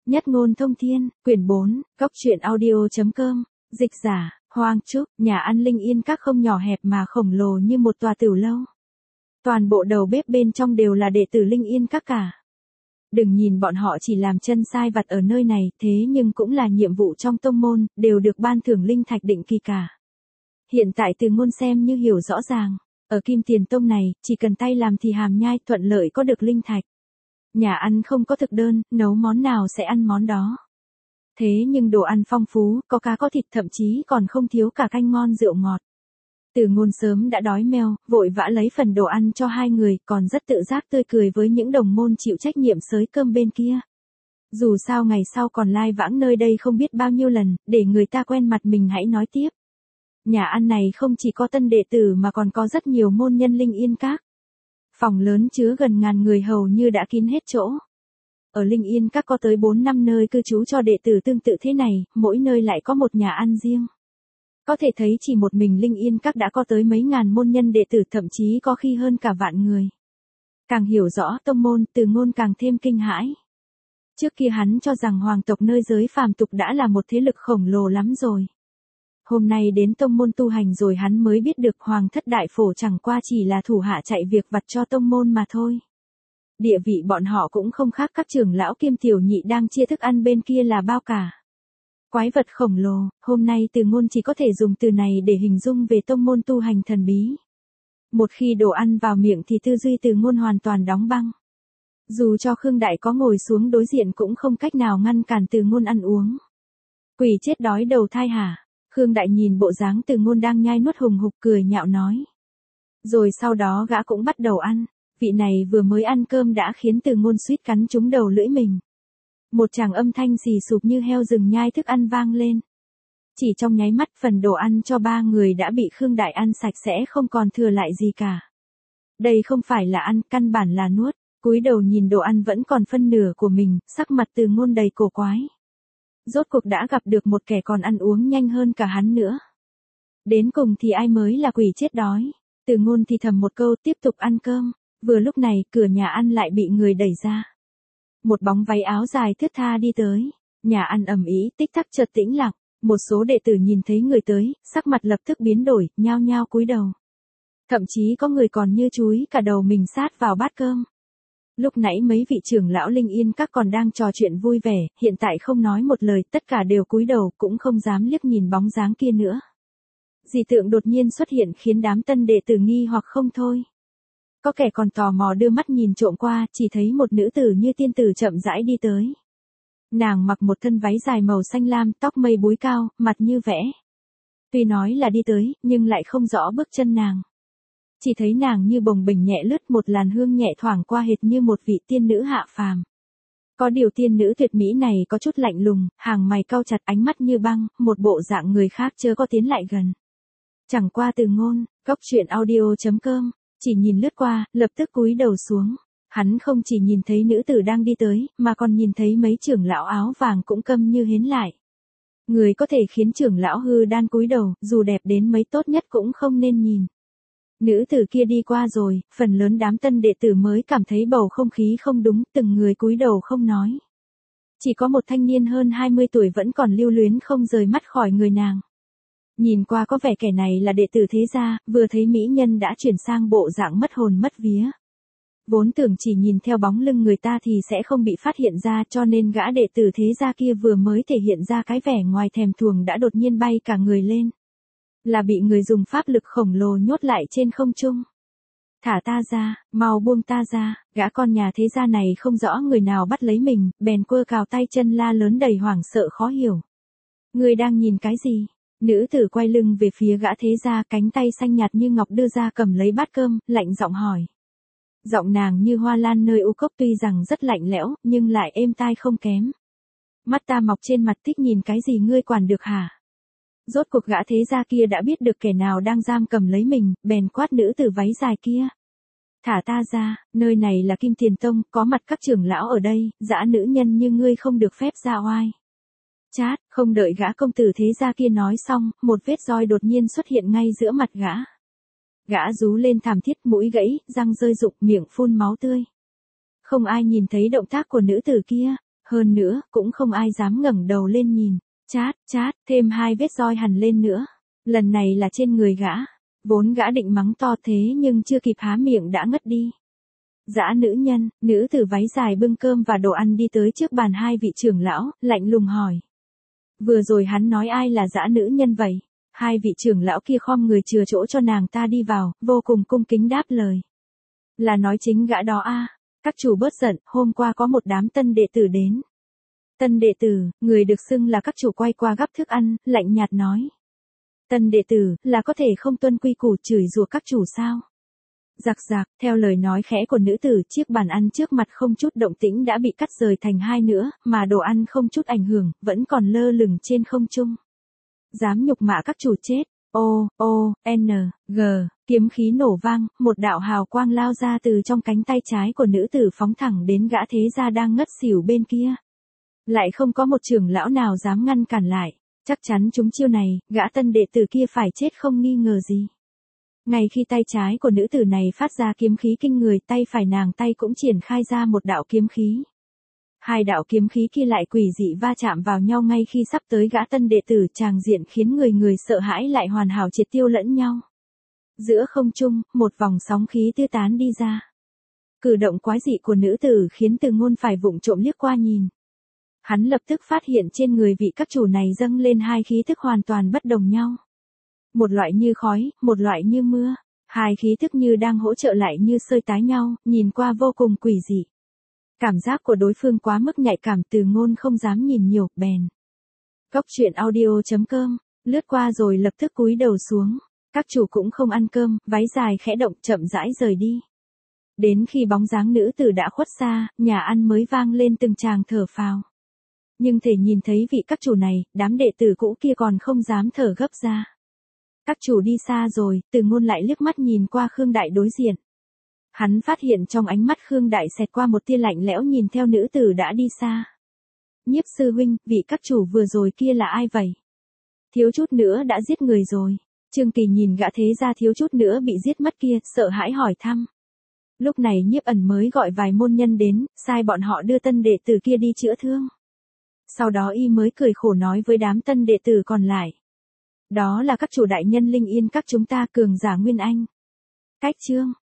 Nhất ngôn thông thiên, quyển 4, góc truyện audio.com, dịch giả, Hoang Trúc, nhà ăn Linh Yên Các không nhỏ hẹp mà khổng lồ như một tòa tiểu lâu. Toàn bộ đầu bếp bên trong đều là đệ tử Linh Yên Các cả. Đừng nhìn bọn họ chỉ làm chân sai vặt ở nơi này, thế nhưng cũng là nhiệm vụ trong tông môn, đều được ban thưởng linh thạch định kỳ cả. Hiện tại Từ Ngôn xem như hiểu rõ ràng, ở Kim Tiền Tông này, chỉ cần tay làm thì hàm nhai thuận lợi có được linh thạch. Nhà ăn không có thực đơn, nấu món nào sẽ ăn món đó. Thế nhưng đồ ăn phong phú, có cá có thịt thậm chí còn không thiếu cả canh ngon rượu ngọt. Từ Ngôn sớm đã đói meo, vội vã lấy phần đồ ăn cho hai người, còn rất tự giác tươi cười với những đồng môn chịu trách nhiệm xới cơm bên kia. Dù sao ngày sau còn lai vãng nơi đây không biết bao nhiêu lần, để người ta quen mặt mình hãy nói tiếp. Nhà ăn này không chỉ có tân đệ tử mà còn có rất nhiều môn nhân Linh Yên Các. Phòng lớn chứa gần ngàn người hầu như đã kín hết chỗ. Ở Linh Yên Các có tới 4-5 nơi cư trú cho đệ tử tương tự thế này, mỗi nơi lại có một nhà ăn riêng. Có thể thấy chỉ một mình Linh Yên Các đã có tới mấy ngàn môn nhân đệ tử, thậm chí có khi hơn cả vạn người. Càng hiểu rõ tông môn, Từ Ngôn càng thêm kinh hãi. Trước kia hắn cho rằng hoàng tộc nơi giới phàm tục đã là một thế lực khổng lồ lắm rồi. Hôm nay đến tông môn tu hành rồi hắn mới biết được hoàng thất đại phổ chẳng qua chỉ là thủ hạ chạy việc vặt cho tông môn mà thôi. Địa vị bọn họ cũng không khác các trưởng lão kiêm tiểu nhị đang chia thức ăn bên kia là bao cả. Quái vật khổng lồ, hôm nay Từ Ngôn chỉ có thể dùng từ này để hình dung về tông môn tu hành thần bí. Một khi đồ ăn vào miệng thì tư duy Từ Ngôn hoàn toàn đóng băng. Dù cho Khương Đại có ngồi xuống đối diện cũng không cách nào ngăn cản Từ Ngôn ăn uống. Quỷ chết đói đầu thai hả? Khương Đại nhìn bộ dáng Từ Ngôn đang nhai nuốt hùng hục cười nhạo nói. Rồi sau đó gã cũng bắt đầu ăn, vị này vừa mới ăn cơm đã khiến Từ Ngôn suýt cắn trúng đầu lưỡi mình. Một tràng âm thanh xì sụp như heo rừng nhai thức ăn vang lên. Chỉ trong nháy mắt phần đồ ăn cho 3 người đã bị Khương Đại ăn sạch sẽ không còn thừa lại gì cả. Đây không phải là ăn, căn bản là nuốt, cúi đầu nhìn đồ ăn vẫn còn phân nửa của mình, sắc mặt Từ Ngôn đầy cổ quái. Rốt cuộc đã gặp được một kẻ còn ăn uống nhanh hơn cả hắn nữa. Đến cùng thì ai mới là quỷ chết đói. Từ Ngôn thì thầm một câu tiếp tục ăn cơm. Vừa lúc này cửa nhà ăn lại bị người đẩy ra. Một bóng váy áo dài thướt tha đi tới. Nhà ăn ầm ĩ, tích tắc chợt tĩnh lặng. Một số đệ tử nhìn thấy người tới, sắc mặt lập tức biến đổi, nhao nhao cúi đầu. Thậm chí có người còn như chúi cả đầu mình sát vào bát cơm. Lúc nãy mấy vị trưởng lão Linh Yên Các còn đang trò chuyện vui vẻ, hiện tại không nói một lời, tất cả đều cúi đầu, cũng không dám liếc nhìn bóng dáng kia nữa. Dị tượng đột nhiên xuất hiện khiến đám tân đệ tử nghi hoặc không thôi. Có kẻ còn tò mò đưa mắt nhìn trộm qua, chỉ thấy một nữ tử như tiên tử chậm rãi đi tới. Nàng mặc một thân váy dài màu xanh lam, tóc mây búi cao, mặt như vẽ. Tuy nói là đi tới, nhưng lại không rõ bước chân nàng. Chỉ thấy nàng như bồng bềnh nhẹ lướt, một làn hương nhẹ thoảng qua hệt như một vị tiên nữ hạ phàm. Có điều tiên nữ tuyệt mỹ này có chút lạnh lùng, hàng mày cau chặt, ánh mắt như băng, một bộ dạng người khác chớ có tiến lại gần. Chẳng qua Từ Ngôn, góc truyện audio.com, chỉ nhìn lướt qua, lập tức cúi đầu xuống. Hắn không chỉ nhìn thấy nữ tử đang đi tới, mà còn nhìn thấy mấy trưởng lão áo vàng cũng câm như hến lại. Người có thể khiến trưởng lão hư đan cúi đầu, dù đẹp đến mấy tốt nhất cũng không nên nhìn. Nữ tử kia đi qua rồi, phần lớn đám tân đệ tử mới cảm thấy bầu không khí không đúng, từng người cúi đầu không nói. Chỉ có một thanh niên hơn 20 tuổi vẫn còn lưu luyến không rời mắt khỏi người nàng. Nhìn qua có vẻ kẻ này là đệ tử thế gia, vừa thấy mỹ nhân đã chuyển sang bộ dạng mất hồn mất vía. Vốn tưởng chỉ nhìn theo bóng lưng người ta thì sẽ không bị phát hiện ra, cho nên gã đệ tử thế gia kia vừa mới thể hiện ra cái vẻ ngoài thèm thuồng đã đột nhiên bay cả người lên. Là bị người dùng pháp lực khổng lồ nhốt lại trên không trung. Thả ta ra, mau buông ta ra, gã con nhà thế gia này không rõ người nào bắt lấy mình, bèn quơ cào tay chân la lớn đầy hoảng sợ khó hiểu. Người đang nhìn cái gì? Nữ tử quay lưng về phía gã thế gia, cánh tay xanh nhạt như ngọc đưa ra cầm lấy bát cơm, lạnh giọng hỏi. Giọng nàng như hoa lan nơi u cốc, tuy rằng rất lạnh lẽo, nhưng lại êm tai không kém. Mắt ta mọc trên mặt, thích nhìn cái gì ngươi quản được hả? Rốt cuộc gã thế gia kia đã biết được kẻ nào đang giam cầm lấy mình, bèn quát nữ tử váy dài kia. Thả ta ra, nơi này là Kim Tiền Tông, có mặt các trưởng lão ở đây, dã nữ nhân như ngươi không được phép ra oai. Chát, không đợi gã công tử thế gia kia nói xong, một vết roi đột nhiên xuất hiện ngay giữa mặt gã. Gã rú lên thảm thiết, mũi gãy, răng rơi rụng, miệng phun máu tươi. Không ai nhìn thấy động tác của nữ tử kia. Hơn nữa, cũng không ai dám ngẩng đầu lên nhìn. Chát, chát, thêm 2 vết roi hằn lên nữa. Lần này là trên người gã. Vốn gã định mắng to thế nhưng chưa kịp há miệng đã ngất đi. Dã nữ nhân, nữ tử váy dài bưng cơm và đồ ăn đi tới trước bàn 2 vị trưởng lão, lạnh lùng hỏi. Vừa rồi hắn nói ai là dã nữ nhân vậy? 2 vị trưởng lão kia khom người chừa chỗ cho nàng ta đi vào, vô cùng cung kính đáp lời. Là nói chính gã đó a. Các chủ bớt giận, hôm qua có một đám tân đệ tử đến. Tân đệ tử, người được xưng là các chủ quay qua gắp thức ăn, lạnh nhạt nói. Tân đệ tử, là có thể không tuân quy củ chửi rủa các chủ sao? Giặc giặc, theo lời nói khẽ của nữ tử, chiếc bàn ăn trước mặt không chút động tĩnh đã bị cắt rời thành 2 nữa, mà đồ ăn không chút ảnh hưởng, vẫn còn lơ lửng trên không trung. Dám nhục mạ các chủ chết. G, kiếm khí nổ vang, một đạo hào quang lao ra từ trong cánh tay trái của nữ tử phóng thẳng đến gã thế gia đang ngất xỉu bên kia. Lại không có một trưởng lão nào dám ngăn cản lại, chắc chắn chúng chiêu này, gã tân đệ tử kia phải chết không nghi ngờ gì. Ngay khi tay trái của nữ tử này phát ra kiếm khí kinh người, tay phải nàng tay cũng triển khai ra một đạo kiếm khí. 2 đạo kiếm khí kia lại quỷ dị va chạm vào nhau ngay khi sắp tới gã tân đệ tử, tràng diện khiến người sợ hãi lại hoàn hảo triệt tiêu lẫn nhau. Giữa không trung, một vòng sóng khí tiêu tán đi ra. Cử động quái dị của nữ tử khiến Từ Ngôn phải vụng trộm liếc qua nhìn. Hắn lập tức phát hiện trên người vị các chủ này dâng lên 2 khí thức hoàn toàn bất đồng nhau. Một loại như khói, một loại như mưa. 2 khí thức như đang hỗ trợ lại như xơi tái nhau, nhìn qua vô cùng quỷ dị. Cảm giác của đối phương quá mức nhạy cảm, Từ Ngôn không dám nhìn nhiều, bèn. Góc truyện audio.com, lướt qua rồi lập tức cúi đầu xuống. Các chủ cũng không ăn cơm, váy dài khẽ động chậm rãi rời đi. Đến khi bóng dáng nữ tử đã khuất xa, nhà ăn mới vang lên từng tràng thở phào. Nhưng thể nhìn thấy vị các chủ này, đám đệ tử cũ kia còn không dám thở gấp ra. Các chủ đi xa rồi, Từ Ngôn lại liếc mắt nhìn qua Khương Đại đối diện. Hắn phát hiện trong ánh mắt Khương Đại xẹt qua một tia lạnh lẽo nhìn theo nữ tử đã đi xa. Nhiếp sư huynh, vị các chủ vừa rồi kia là ai vậy? Thiếu chút nữa đã giết người rồi. Trương Kỳ nhìn gã thế gia thiếu chút nữa bị giết mất kia, sợ hãi hỏi thăm. Lúc này Nhiếp Ẩn mới gọi vài môn nhân đến, sai bọn họ đưa tân đệ tử kia đi chữa thương. Sau đó y mới cười khổ nói với đám tân đệ tử còn lại. Đó là các chủ đại nhân Linh Yên các chúng ta, cường giả Nguyên Anh. Cách chương